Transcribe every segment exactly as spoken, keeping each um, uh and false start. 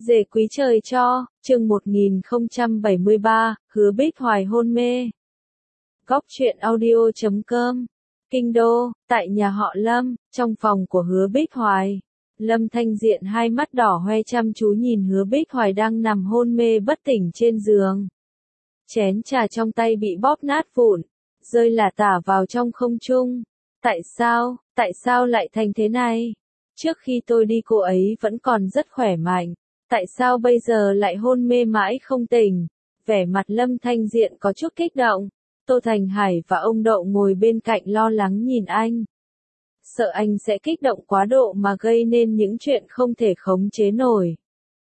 Dề quý trời cho, chương một nghìn không trăm bảy mươi ba, Hứa Bích Hoài hôn mê. Góc truyện audio chấm com. Kinh đô, tại nhà họ Lâm, trong phòng của Hứa Bích Hoài. Lâm Thanh Diện hai mắt đỏ hoe chăm chú nhìn Hứa Bích Hoài đang nằm hôn mê bất tỉnh trên giường. Chén trà trong tay bị bóp nát vụn, rơi lả tả vào trong không trung. Tại sao, tại sao lại thành thế này? Trước khi tôi đi cô ấy vẫn còn rất khỏe mạnh. Tại sao bây giờ lại hôn mê mãi không tỉnh? Vẻ mặt Lâm Thanh Diện có chút kích động. Tô Thành Hải và ông Đậu ngồi bên cạnh lo lắng nhìn anh. Sợ anh sẽ kích động quá độ mà gây nên những chuyện không thể khống chế nổi.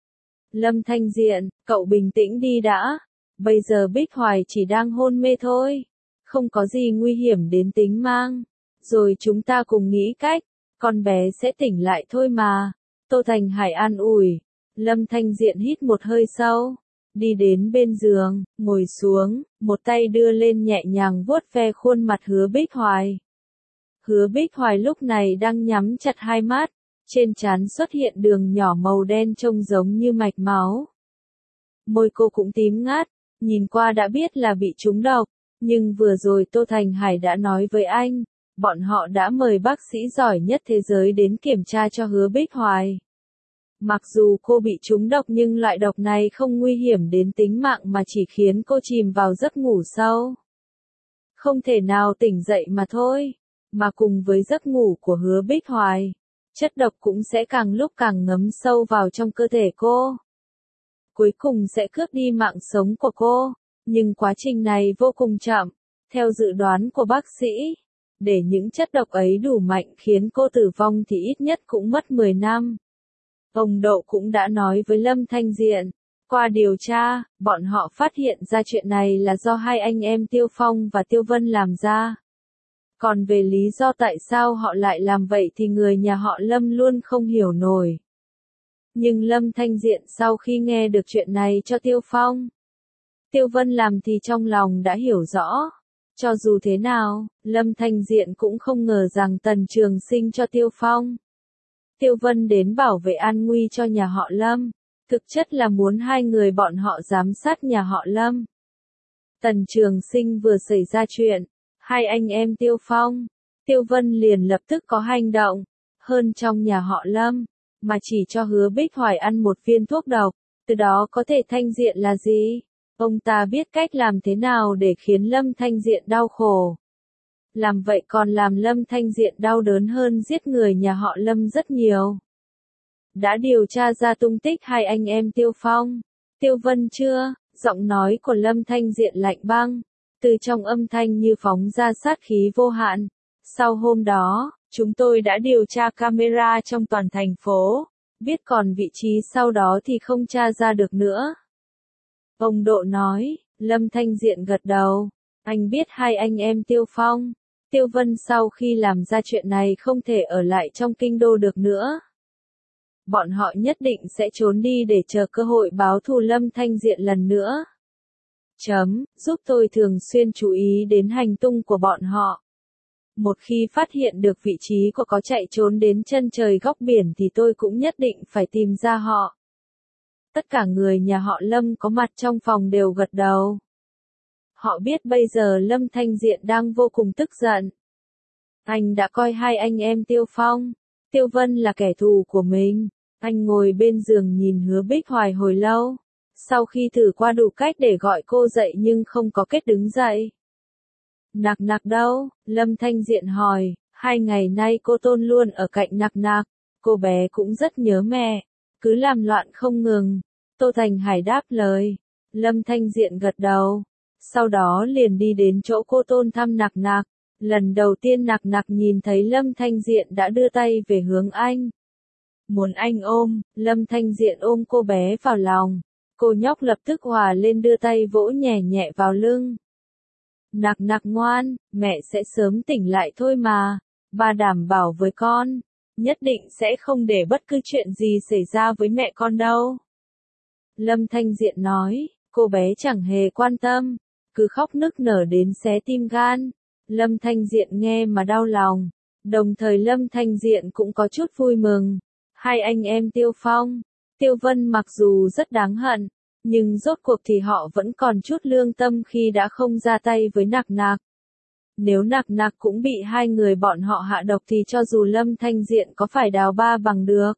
Lâm Thanh Diện, cậu bình tĩnh đi đã. Bây giờ Bích Hoài chỉ đang hôn mê thôi. Không có gì nguy hiểm đến tính mạng. Rồi chúng ta cùng nghĩ cách. Con bé sẽ tỉnh lại thôi mà. Tô Thành Hải an ủi. Lâm Thanh Diện hít một hơi sâu, đi đến bên giường, ngồi xuống, một tay đưa lên nhẹ nhàng vuốt ve khuôn mặt Hứa Bích Hoài. Hứa Bích Hoài lúc này đang nhắm chặt hai mắt, trên trán xuất hiện đường nhỏ màu đen trông giống như mạch máu. Môi cô cũng tím ngắt, nhìn qua đã biết là bị trúng độc, nhưng vừa rồi Tô Thành Hải đã nói với anh, bọn họ đã mời bác sĩ giỏi nhất thế giới đến kiểm tra cho Hứa Bích Hoài. Mặc dù cô bị trúng độc nhưng loại độc này không nguy hiểm đến tính mạng mà chỉ khiến cô chìm vào giấc ngủ sâu. Không thể nào tỉnh dậy mà thôi. Mà cùng với giấc ngủ của Hứa Bích Hoài, chất độc cũng sẽ càng lúc càng ngấm sâu vào trong cơ thể cô. Cuối cùng sẽ cướp đi mạng sống của cô. Nhưng quá trình này vô cùng chậm. Theo dự đoán của bác sĩ, để những chất độc ấy đủ mạnh khiến cô tử vong thì ít nhất cũng mất mười năm. Ông Đậu cũng đã nói với Lâm Thanh Diện, qua điều tra, bọn họ phát hiện ra chuyện này là do hai anh em Tiêu Phong và Tiêu Vân làm ra. Còn về lý do tại sao họ lại làm vậy thì người nhà họ Lâm luôn không hiểu nổi. Nhưng Lâm Thanh Diện sau khi nghe được chuyện này cho Tiêu Phong, Tiêu Vân làm thì trong lòng đã hiểu rõ. Cho dù thế nào, Lâm Thanh Diện cũng không ngờ rằng Tần Trường Sinh cho Tiêu Phong, Tiêu Vân đến bảo vệ an nguy cho nhà họ Lâm, thực chất là muốn hai người bọn họ giám sát nhà họ Lâm. Tần Trường Sinh vừa xảy ra chuyện, hai anh em Tiêu Phong, Tiêu Vân liền lập tức có hành động, hơn trong nhà họ Lâm, mà chỉ cho Hứa Bích Hoài ăn một viên thuốc độc, từ đó có thể Thanh Diện là gì? Ông ta biết cách làm thế nào để khiến Lâm Thanh Diện đau khổ. Làm vậy còn làm Lâm Thanh Diện đau đớn hơn giết người nhà họ Lâm rất nhiều. Đã điều tra ra tung tích hai anh em Tiêu Phong, Tiêu Vân chưa? Giọng nói của Lâm Thanh Diện lạnh băng, từ trong âm thanh như phóng ra sát khí vô hạn. Sau hôm đó, chúng tôi đã điều tra camera trong toàn thành phố, biết còn vị trí sau đó thì không tra ra được nữa. Ông Độ nói. Lâm Thanh Diện gật đầu. Anh biết hai anh em Tiêu Phong, Tiêu Vân sau khi làm ra chuyện này không thể ở lại trong kinh đô được nữa. Bọn họ nhất định sẽ trốn đi để chờ cơ hội báo thù Lâm Thanh Diện lần nữa. Chấm, giúp tôi thường xuyên chú ý đến hành tung của bọn họ. Một khi phát hiện được vị trí của có chạy trốn đến chân trời góc biển thì tôi cũng nhất định phải tìm ra họ. Tất cả người nhà họ Lâm có mặt trong phòng đều gật đầu. Họ biết bây giờ Lâm Thanh Diện đang vô cùng tức giận. Anh đã coi hai anh em Tiêu Phong, Tiêu Vân là kẻ thù của mình. Anh ngồi bên giường nhìn Hứa Bích Hoài hồi lâu. Sau khi thử qua đủ cách để gọi cô dậy nhưng không có kết đứng dậy. Nặc Nặc đâu? Lâm Thanh Diện hỏi. Hai ngày nay cô Tôn luôn ở cạnh Nặc Nặc. Cô bé cũng rất nhớ mẹ. Cứ làm loạn không ngừng. Tô Thành Hải đáp lời. Lâm Thanh Diện gật đầu. Sau đó liền đi đến chỗ cô Tôn thăm Nặc Nặc. Lần đầu tiên Nặc Nặc nhìn thấy Lâm Thanh Diện đã đưa tay về hướng anh. Muốn anh ôm, Lâm Thanh Diện ôm cô bé vào lòng. Cô nhóc lập tức hòa lên đưa tay vỗ nhẹ nhẹ vào lưng. Nặc Nặc ngoan, mẹ sẽ sớm tỉnh lại thôi mà. Ba đảm bảo với con, nhất định sẽ không để bất cứ chuyện gì xảy ra với mẹ con đâu. Lâm Thanh Diện nói, cô bé chẳng hề quan tâm, cứ khóc nức nở đến xé tim gan. Lâm Thanh Diện nghe mà đau lòng, đồng thời Lâm Thanh Diện cũng có chút vui mừng. Hai anh em Tiêu Phong, Tiêu Vân mặc dù rất đáng hận, nhưng rốt cuộc thì họ vẫn còn chút lương tâm khi đã không ra tay với Nặc Nặc. Nếu Nặc Nặc cũng bị hai người bọn họ hạ độc thì cho dù Lâm Thanh Diện có phải đào ba bằng được.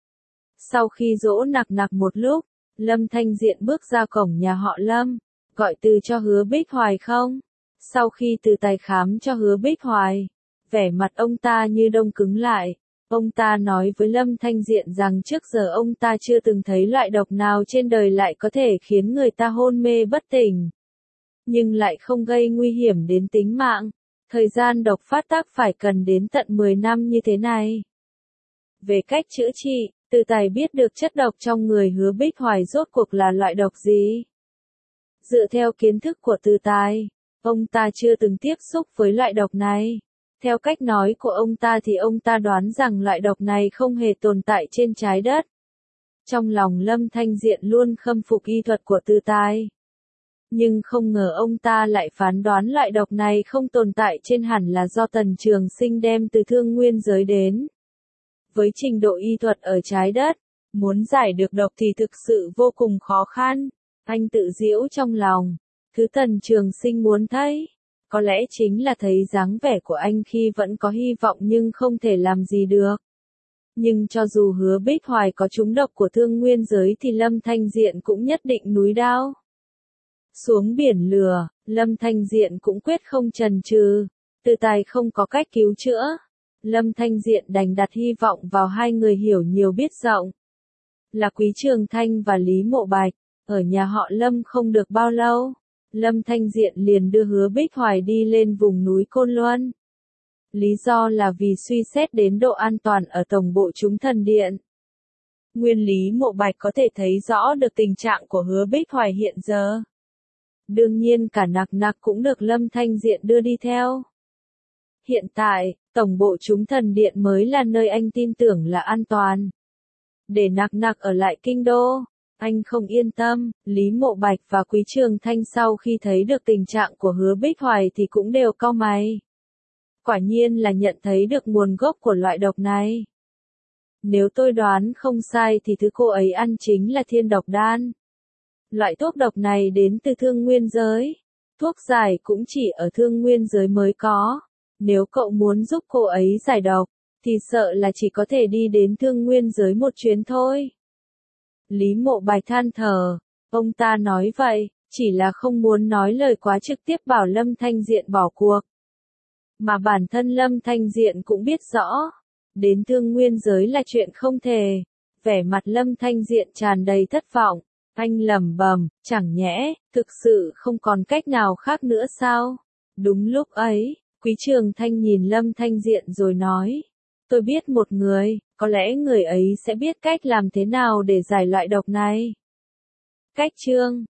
Sau khi dỗ Nặc Nặc một lúc, Lâm Thanh Diện bước ra cổng nhà họ Lâm, gọi Từ cho Hứa Bích Hoài không? Sau khi Từ Tài khám cho Hứa Bích Hoài, vẻ mặt ông ta như đông cứng lại. Ông ta nói với Lâm Thanh Diện rằng trước giờ ông ta chưa từng thấy loại độc nào trên đời lại có thể khiến người ta hôn mê bất tỉnh, nhưng lại không gây nguy hiểm đến tính mạng. Thời gian độc phát tác phải cần đến tận mười năm như thế này. Về cách chữa trị, Từ Tài biết được chất độc trong người Hứa Bích Hoài rốt cuộc là loại độc gì. Dựa theo kiến thức của Từ Tài, ông ta chưa từng tiếp xúc với loại độc này. Theo cách nói của ông ta thì ông ta đoán rằng loại độc này không hề tồn tại trên trái đất. Trong lòng Lâm Thanh Diện luôn khâm phục y thuật của Từ Tài. Nhưng không ngờ ông ta lại phán đoán loại độc này không tồn tại trên hẳn là do Tần Trường Sinh đem từ Thương Nguyên giới đến. Với trình độ y thuật ở trái đất, muốn giải được độc thì thực sự vô cùng khó khăn. Anh tự giễu trong lòng, thứ Tần Trường Sinh muốn thấy, có lẽ chính là thấy dáng vẻ của anh khi vẫn có hy vọng nhưng không thể làm gì được. Nhưng cho dù Hứa Bích Hoài có trúng độc của Thương Nguyên giới thì Lâm Thanh Diện cũng nhất định núi đao xuống biển lửa. Lâm Thanh Diện cũng quyết không chần chừ. Từ Tài không có cách cứu chữa, Lâm Thanh Diện đành đặt hy vọng vào hai người hiểu nhiều biết rộng, là Quý Trường Thanh và Lý Mộ Bạch. Ở nhà họ Lâm không được bao lâu, Lâm Thanh Diện liền đưa Hứa Bích Hoài đi lên vùng núi Côn Luân. Lý do là vì suy xét đến độ an toàn ở tổng bộ Chúng Thần Điện. Nguyên Lý Mộ Bạch có thể thấy rõ được tình trạng của Hứa Bích Hoài hiện giờ. Đương nhiên cả Nặc Nặc cũng được Lâm Thanh Diện đưa đi theo. Hiện tại, tổng bộ Chúng Thần Điện mới là nơi anh tin tưởng là an toàn. Để Nặc Nặc ở lại kinh đô, anh không yên tâm. Lý Mộ Bạch và Quý Trường Thanh sau khi thấy được tình trạng của Hứa Bích Hoài thì cũng đều cau mày. Quả nhiên là nhận thấy được nguồn gốc của loại độc này. Nếu tôi đoán không sai thì thứ cô ấy ăn chính là thiên độc đan. Loại thuốc độc này đến từ Thương Nguyên giới. Thuốc giải cũng chỉ ở Thương Nguyên giới mới có. Nếu cậu muốn giúp cô ấy giải độc, thì sợ là chỉ có thể đi đến Thương Nguyên giới một chuyến thôi. Lý Mộ Bạch than thở. Ông ta nói vậy, chỉ là không muốn nói lời quá trực tiếp bảo Lâm Thanh Diện bỏ cuộc. Mà bản thân Lâm Thanh Diện cũng biết rõ, đến Thương Nguyên giới là chuyện không thể. Vẻ mặt Lâm Thanh Diện tràn đầy thất vọng. Anh lẩm bẩm, chẳng nhẽ, thực sự không còn cách nào khác nữa sao? Đúng lúc ấy, Quý Trường Thanh nhìn Lâm Thanh Diện rồi nói, tôi biết một người, có lẽ người ấy sẽ biết cách làm thế nào để giải loại độc này. Cách chương